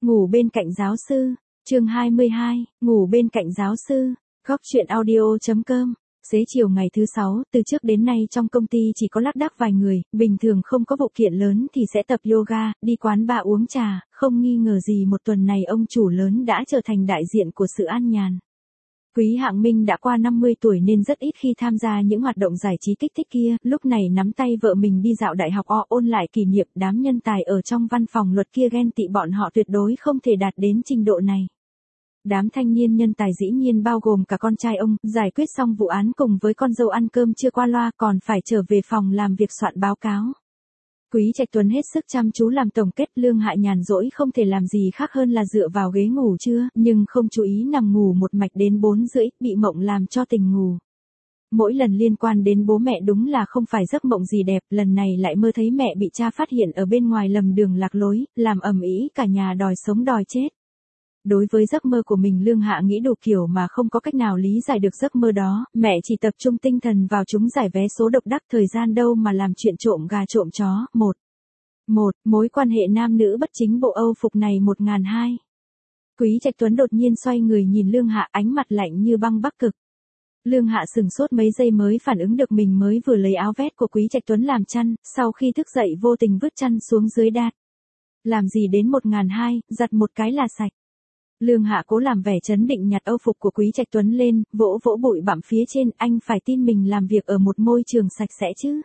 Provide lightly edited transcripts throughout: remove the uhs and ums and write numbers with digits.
Ngủ bên cạnh giáo sư, chương 22, ngủ bên cạnh giáo sư, góc chuyện audio.com. Xế chiều ngày thứ 6, từ trước đến nay trong công ty chỉ có lác đác vài người, bình thường không có vụ kiện lớn thì sẽ tập yoga, đi quán bar uống trà, không nghi ngờ gì một tuần này ông chủ lớn đã trở thành đại diện của sự an nhàn. Quý Hạng Minh đã qua 50 tuổi nên rất ít khi tham gia những hoạt động giải trí kích thích kia, lúc này nắm tay vợ mình đi dạo đại học ôn lại kỷ niệm, đám nhân tài ở trong văn phòng luật kia ghen tị bọn họ tuyệt đối không thể đạt đến trình độ này. Đám thanh niên nhân tài dĩ nhiên bao gồm cả con trai ông, giải quyết xong vụ án cùng với con dâu ăn cơm chưa qua loa còn phải trở về phòng làm việc soạn báo cáo. Quý Trạch Tuấn hết sức chăm chú làm tổng kết, Lương Hạ nhàn rỗi không thể làm gì khác hơn là dựa vào ghế ngủ trưa, nhưng không chú ý nằm ngủ một mạch đến 4:30, bị mộng làm cho tỉnh ngủ. Mỗi lần liên quan đến bố mẹ đúng là không phải giấc mộng gì đẹp, lần này lại mơ thấy mẹ bị cha phát hiện ở bên ngoài lầm đường lạc lối, làm ầm ĩ cả nhà đòi sống đòi chết. Đối với giấc mơ của mình Lương Hạ nghĩ đủ kiểu mà không có cách nào lý giải được giấc mơ đó, mẹ chỉ tập trung tinh thần vào trúng giải vé số độc đắc, thời gian đâu mà làm chuyện trộm gà trộm chó. Mối quan hệ nam nữ bất chính bộ Âu phục này 1002. Quý Trạch Tuấn đột nhiên xoay người nhìn Lương Hạ, ánh mặt lạnh như băng Bắc Cực. Lương Hạ sừng sốt mấy giây mới phản ứng được mình mới vừa lấy áo vest của Quý Trạch Tuấn làm chăn, sau khi thức dậy vô tình vứt chăn xuống dưới đát. Làm gì đến 1002, giặt một cái là sạch. Lương Hạ cố làm vẻ trấn định nhặt Âu phục của Quý Trạch Tuấn lên, vỗ vỗ bụi bặm phía trên, anh phải tin mình làm việc ở một môi trường sạch sẽ chứ.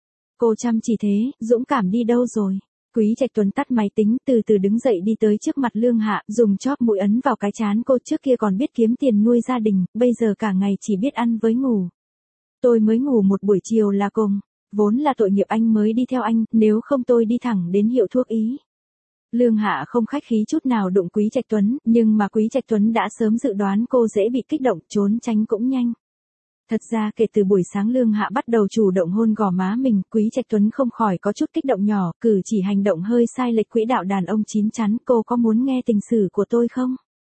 Cô chăm chỉ thế, dũng cảm đi đâu rồi? Quý Trạch Tuấn tắt máy tính, từ từ đứng dậy đi tới trước mặt Lương Hạ, dùng chóp mũi ấn vào cái trán cô, trước kia còn biết kiếm tiền nuôi gia đình, bây giờ cả ngày chỉ biết ăn với ngủ. Tôi mới ngủ một buổi chiều là cùng, vốn là tội nghiệp anh mới đi theo anh, nếu không tôi đi thẳng đến hiệu thuốc ý. Lương Hạ không khách khí chút nào đụng Quý Trạch Tuấn, nhưng mà Quý Trạch Tuấn đã sớm dự đoán cô dễ bị kích động, trốn tránh cũng nhanh. Thật ra kể từ buổi sáng Lương Hạ bắt đầu chủ động hôn gò má mình, Quý Trạch Tuấn không khỏi có chút kích động nhỏ, cử chỉ hành động hơi sai lệch quỹ đạo đàn ông chín chắn, cô có muốn nghe tình sử của tôi không?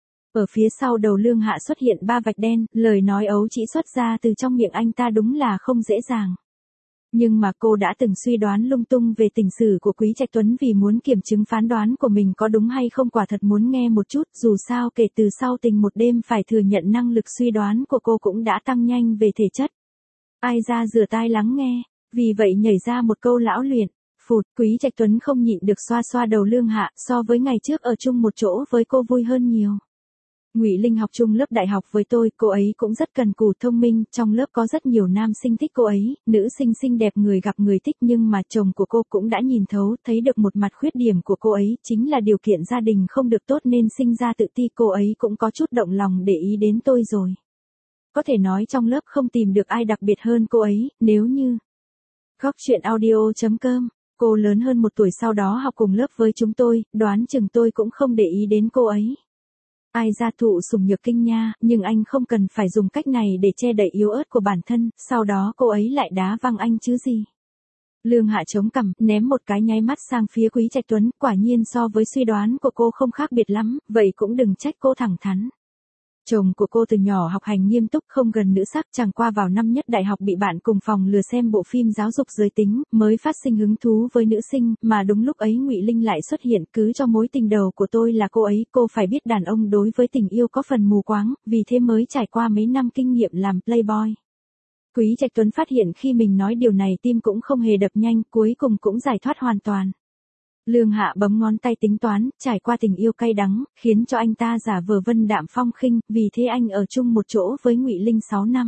Ở phía sau đầu Lương Hạ xuất hiện 3 vạch đen, lời nói ấu trĩ xuất ra từ trong miệng anh ta đúng là không dễ dàng. Nhưng mà cô đã từng suy đoán lung tung về tình sử của Quý Trạch Tuấn vì muốn kiểm chứng phán đoán của mình có đúng hay không, quả thật muốn nghe một chút, dù sao kể từ sau tình một đêm phải thừa nhận năng lực suy đoán của cô cũng đã tăng nhanh về thể chất. Ai ra rửa tai lắng nghe, vì vậy nhảy ra một câu lão luyện. Phụt, Quý Trạch Tuấn không nhịn được xoa xoa đầu Lương Hạ, so với ngày trước ở chung một chỗ với cô vui hơn nhiều. Ngụy Linh học chung lớp đại học với tôi, cô ấy cũng rất cần cù thông minh, trong lớp có rất nhiều nam sinh thích cô ấy, nữ sinh xinh đẹp người gặp người thích, nhưng mà chồng của cô cũng đã nhìn thấu, thấy được một mặt khuyết điểm của cô ấy, chính là điều kiện gia đình không được tốt nên sinh ra tự ti, cô ấy cũng có chút động lòng để ý đến tôi rồi. Có thể nói trong lớp không tìm được ai đặc biệt hơn cô ấy, nếu như... Góc chuyện audio.com. Cô lớn hơn 1 tuổi sau đó học cùng lớp với chúng tôi, đoán chừng tôi cũng không để ý đến cô ấy. Ai ra thụ sủng nhược kinh nha, nhưng anh không cần phải dùng cách này để che đậy yếu ớt của bản thân, sau đó cô ấy lại đá văng anh chứ gì. Lương Hạ chống cằm, ném một cái nháy mắt sang phía Quý Trạch Tuấn, quả nhiên so với suy đoán của cô không khác biệt lắm, vậy cũng đừng trách cô thẳng thắn. Chồng của cô từ nhỏ học hành nghiêm túc, không gần nữ sắc, chẳng qua vào năm nhất đại học bị bạn cùng phòng lừa xem bộ phim giáo dục giới tính, mới phát sinh hứng thú với nữ sinh, mà đúng lúc ấy Ngụy Linh lại xuất hiện, cứ cho mối tình đầu của tôi là cô ấy, cô phải biết đàn ông đối với tình yêu có phần mù quáng, vì thế mới trải qua mấy năm kinh nghiệm làm playboy. Quý Trạch Tuấn phát hiện khi mình nói điều này tim cũng không hề đập nhanh, cuối cùng cũng giải thoát hoàn toàn. Lương Hạ bấm ngón tay tính toán, trải qua tình yêu cay đắng, khiến cho anh ta giả vờ vân đạm phong khinh, vì thế anh ở chung một chỗ với Ngụy Linh 6 năm.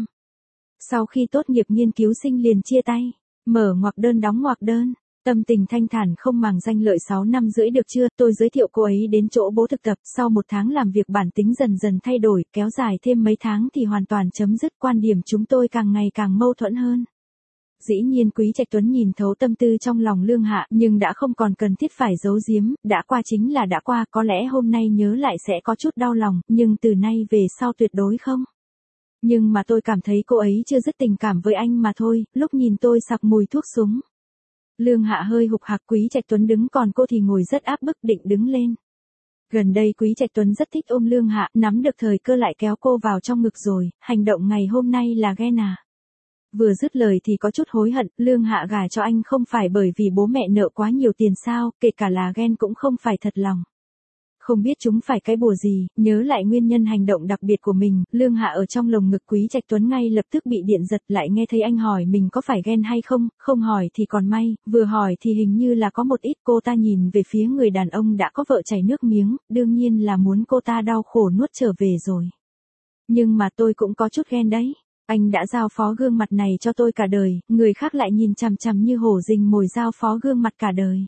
Sau khi tốt nghiệp nghiên cứu sinh liền chia tay, mở ngoặc đơn đóng ngoặc đơn, tâm tình thanh thản không màng danh lợi 6 năm rưỡi được chưa, tôi giới thiệu cô ấy đến chỗ bố thực tập, sau 1 tháng làm việc bản tính dần dần thay đổi, kéo dài thêm mấy tháng thì hoàn toàn chấm dứt, quan điểm chúng tôi càng ngày càng mâu thuẫn hơn. Dĩ nhiên Quý Trạch Tuấn nhìn thấu tâm tư trong lòng Lương Hạ, nhưng đã không còn cần thiết phải giấu giếm, đã qua chính là đã qua, có lẽ hôm nay nhớ lại sẽ có chút đau lòng, nhưng từ nay về sau tuyệt đối không. Nhưng mà tôi cảm thấy cô ấy chưa dứt tình cảm với anh mà thôi, lúc nhìn tôi sặc mùi thuốc súng. Lương Hạ hơi hục hạc, Quý Trạch Tuấn đứng còn cô thì ngồi rất áp bức, định đứng lên. Gần đây Quý Trạch Tuấn rất thích ôm Lương Hạ, nắm được thời cơ lại kéo cô vào trong ngực rồi, hành động ngày hôm nay là ghen à. Vừa dứt lời thì có chút hối hận, Lương Hạ gả cho anh không phải bởi vì bố mẹ nợ quá nhiều tiền sao, kể cả là ghen cũng không phải thật lòng. Không biết chúng phải cái bùa gì, nhớ lại nguyên nhân hành động đặc biệt của mình, Lương Hạ ở trong lồng ngực Quý Trạch Tuấn ngay lập tức bị điện giật, lại nghe thấy anh hỏi mình có phải ghen hay không, không hỏi thì còn may, vừa hỏi thì hình như là có một ít. Cô ta nhìn về phía người đàn ông đã có vợ chảy nước miếng, đương nhiên là muốn cô ta đau khổ nuốt trở về rồi. Nhưng mà tôi cũng có chút ghen đấy. Anh đã giao phó gương mặt này cho tôi cả đời, người khác lại nhìn chằm chằm như hổ rình mồi giao phó gương mặt cả đời.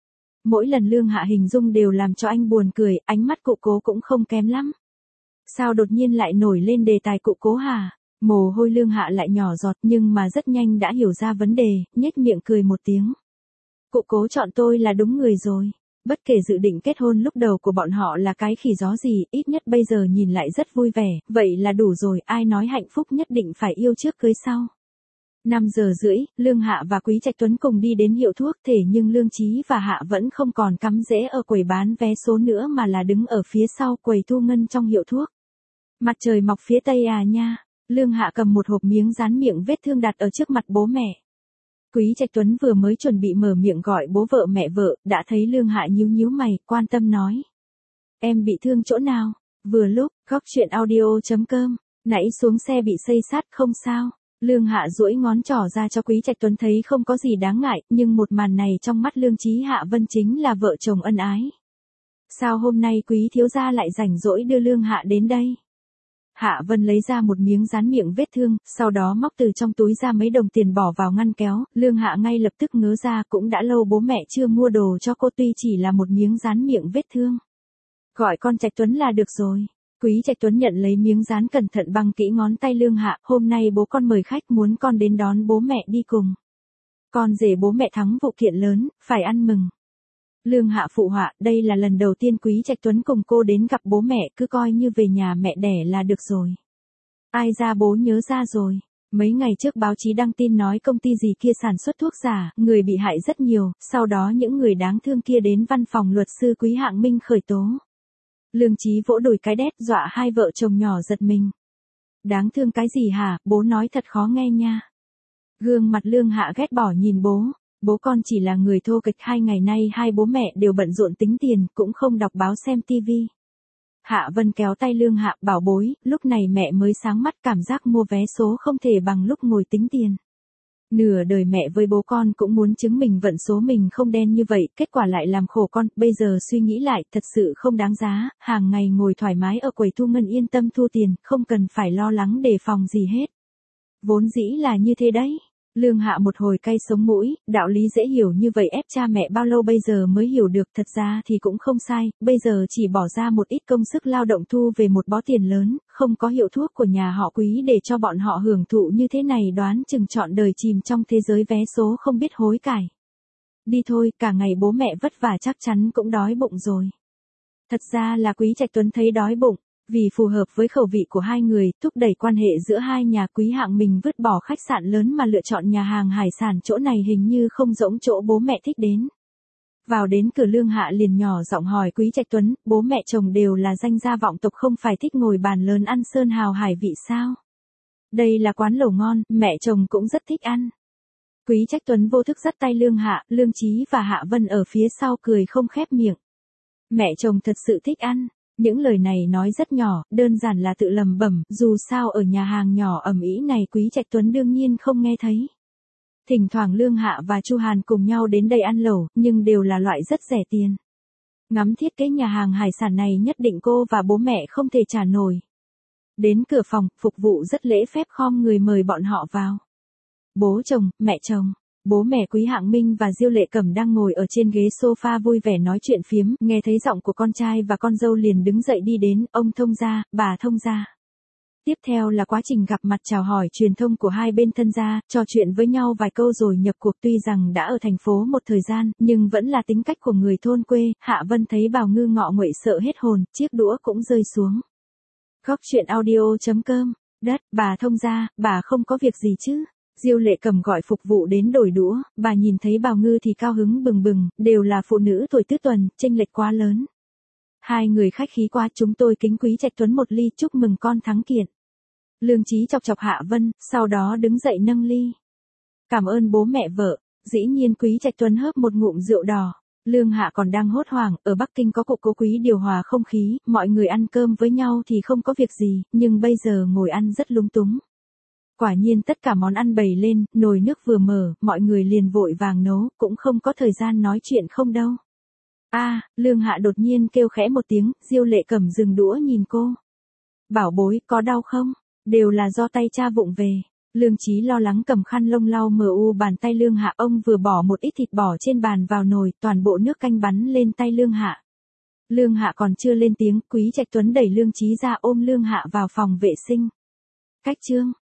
Mỗi lần Lương Hạ hình dung đều làm cho anh buồn cười, ánh mắt cụ Cố cũng không kém lắm. Sao đột nhiên lại nổi lên đề tài cụ Cố hả? Mồ hôi Lương Hạ lại nhỏ giọt nhưng mà rất nhanh đã hiểu ra vấn đề, nhếch miệng cười một tiếng. Cụ Cố chọn tôi là đúng người rồi. Bất kể dự định kết hôn lúc đầu của bọn họ là cái khỉ gió gì, ít nhất bây giờ nhìn lại rất vui vẻ, vậy là đủ rồi, ai nói hạnh phúc nhất định phải yêu trước cưới sau. 5 giờ rưỡi, Lương Hạ và Quý Trạch Tuấn cùng đi đến hiệu thuốc, thế nhưng Lương Chí và Hạ vẫn không còn cắm rễ ở quầy bán vé số nữa mà là đứng ở phía sau quầy thu ngân trong hiệu thuốc. Mặt trời mọc phía tây à nha. Lương Hạ cầm một hộp miếng dán miệng vết thương đặt ở trước mặt bố mẹ. Quý Trạch Tuấn vừa mới chuẩn bị mở miệng gọi bố vợ mẹ vợ, đã thấy Lương Hạ nhíu nhíu mày, quan tâm nói. Em bị thương chỗ nào? Vừa lúc, góc chuyện audio.com, nãy xuống xe bị xây xát không sao. Lương Hạ duỗi ngón trỏ ra cho Quý Trạch Tuấn thấy không có gì đáng ngại, nhưng một màn này trong mắt Lương Chí Hạ Vân chính là vợ chồng ân ái. Sao hôm nay Quý thiếu gia lại rảnh rỗi đưa Lương Hạ đến đây? Hạ Vân lấy ra một miếng dán miệng vết thương, sau đó móc từ trong túi ra mấy đồng tiền bỏ vào ngăn kéo, Lương Hạ ngay lập tức ngớ ra, cũng đã lâu bố mẹ chưa mua đồ cho cô, tuy chỉ là một miếng dán miệng vết thương. Gọi con Trạch Tuấn là được rồi. Quý Trạch Tuấn nhận lấy miếng dán cẩn thận băng kỹ ngón tay Lương Hạ, hôm nay bố con mời khách, muốn con đến đón bố mẹ đi cùng. Con rể bố mẹ thắng vụ kiện lớn, phải ăn mừng. Lương Hạ phụ họa, đây là lần đầu tiên Quý Trạch Tuấn cùng cô đến gặp bố mẹ, cứ coi như về nhà mẹ đẻ là được rồi. Ai ra bố nhớ ra rồi. Mấy ngày trước báo chí đăng tin nói công ty gì kia sản xuất thuốc giả, người bị hại rất nhiều, sau đó những người đáng thương kia đến văn phòng luật sư Quý Hạng Minh khởi tố. Lương Chí vỗ đùi cái đét, dọa hai vợ chồng nhỏ giật mình. Đáng thương cái gì hả, bố nói thật khó nghe nha. Gương mặt Lương Hạ ghét bỏ nhìn bố con chỉ là người thô kệch, 2 ngày nay hai bố mẹ đều bận rộn tính tiền, cũng không đọc báo xem tivi. Hạ Vân kéo tay Lương Hạ, bảo bối, lúc này mẹ mới sáng mắt, cảm giác mua vé số không thể bằng lúc ngồi tính tiền. Nửa đời mẹ với bố con cũng muốn chứng minh vận số mình không đen như vậy, kết quả lại làm khổ con, bây giờ suy nghĩ lại, thật sự không đáng giá, hàng ngày ngồi thoải mái ở quầy thu ngân yên tâm thu tiền, không cần phải lo lắng đề phòng gì hết. Vốn dĩ là như thế đấy. Lương Hạ một hồi cay sống mũi, đạo lý dễ hiểu như vậy ép cha mẹ bao lâu bây giờ mới hiểu được, thật ra thì cũng không sai, bây giờ chỉ bỏ ra một ít công sức lao động thu về một bó tiền lớn, không có hiệu thuốc của nhà họ Quý để cho bọn họ hưởng thụ như thế này, đoán chừng trọn đời chìm trong thế giới vé số không biết hối cải. Đi thôi, cả ngày bố mẹ vất vả chắc chắn cũng đói bụng rồi. Thật ra là Quý Trạch Tuấn thấy đói bụng. Vì phù hợp với khẩu vị của hai người, thúc đẩy quan hệ giữa hai nhà, Quý Hạng Minh vứt bỏ khách sạn lớn mà lựa chọn nhà hàng hải sản, chỗ này hình như không giống chỗ bố mẹ thích đến. Vào đến cửa Lương Hạ liền nhỏ giọng hỏi Quý Trạch Tuấn, bố mẹ chồng đều là danh gia vọng tộc, không phải thích ngồi bàn lớn ăn sơn hào hải vị sao? Đây là quán lẩu ngon, mẹ chồng cũng rất thích ăn. Quý Trạch Tuấn vô thức dắt tay Lương Hạ, Lương Chí và Hạ Vân ở phía sau cười không khép miệng. Mẹ chồng thật sự thích ăn. Những lời này nói rất nhỏ, đơn giản là tự lầm bẩm, dù sao ở nhà hàng nhỏ ầm ĩ này Quý Trạch Tuấn đương nhiên không nghe thấy. Thỉnh thoảng Lương Hạ và Chu Hàn cùng nhau đến đây ăn lẩu, nhưng đều là loại rất rẻ tiền. Ngắm thiết kế nhà hàng hải sản này nhất định cô và bố mẹ không thể trả nổi. Đến cửa phòng, phục vụ rất lễ phép khom người mời bọn họ vào. Bố chồng, mẹ chồng. Bố mẹ Quý Hạng Minh và Diêu Lệ Cẩm đang ngồi ở trên ghế sofa vui vẻ nói chuyện phiếm, nghe thấy giọng của con trai và con dâu liền đứng dậy đi đến, ông thông gia, bà thông gia. Tiếp theo là quá trình gặp mặt chào hỏi truyền thông của hai bên thân gia, trò chuyện với nhau vài câu rồi nhập cuộc. Tuy rằng đã ở thành phố một thời gian, nhưng vẫn là tính cách của người thôn quê. Hạ Vân thấy Bào Ngư ngọ nguậy sợ hết hồn, chiếc đũa cũng rơi xuống. Góc chuyện audio.com, đất, bà thông gia, bà không có việc gì chứ? Diêu Lệ Cẩm gọi phục vụ đến đổi đũa, bà nhìn thấy Bào Ngư thì cao hứng bừng bừng, đều là phụ nữ tuổi tứ tuần, chênh lệch quá lớn. Hai người khách khí quá, chúng tôi kính Quý Trạch Tuấn một ly, chúc mừng con thắng kiện. Lương Chí chọc chọc Hạ Vân, sau đó đứng dậy nâng ly. Cảm ơn bố mẹ vợ. Dĩ nhiên Quý Trạch Tuấn hớp một ngụm rượu đỏ. Lương Hạ còn đang hốt hoảng, ở Bắc Kinh có cụ Cố Quý điều hòa không khí, mọi người ăn cơm với nhau thì không có việc gì, nhưng bây giờ ngồi ăn rất lúng túng. Quả nhiên tất cả món ăn bày lên, nồi nước vừa mở, mọi người liền vội vàng nấu, cũng không có thời gian nói chuyện không đâu. Lương Hạ đột nhiên kêu khẽ một tiếng, Diêu Lệ Cẩm dừng đũa nhìn cô. Bảo bối, có đau không? Đều là do tay cha vụng về. Lương Chí lo lắng cầm khăn lông lau mờ u bàn tay Lương Hạ, ông vừa bỏ một ít thịt bò trên bàn vào nồi, toàn bộ nước canh bắn lên tay Lương Hạ. Lương Hạ còn chưa lên tiếng, Quý Trạch Tuấn đẩy Lương Chí ra ôm Lương Hạ vào phòng vệ sinh. Cách chương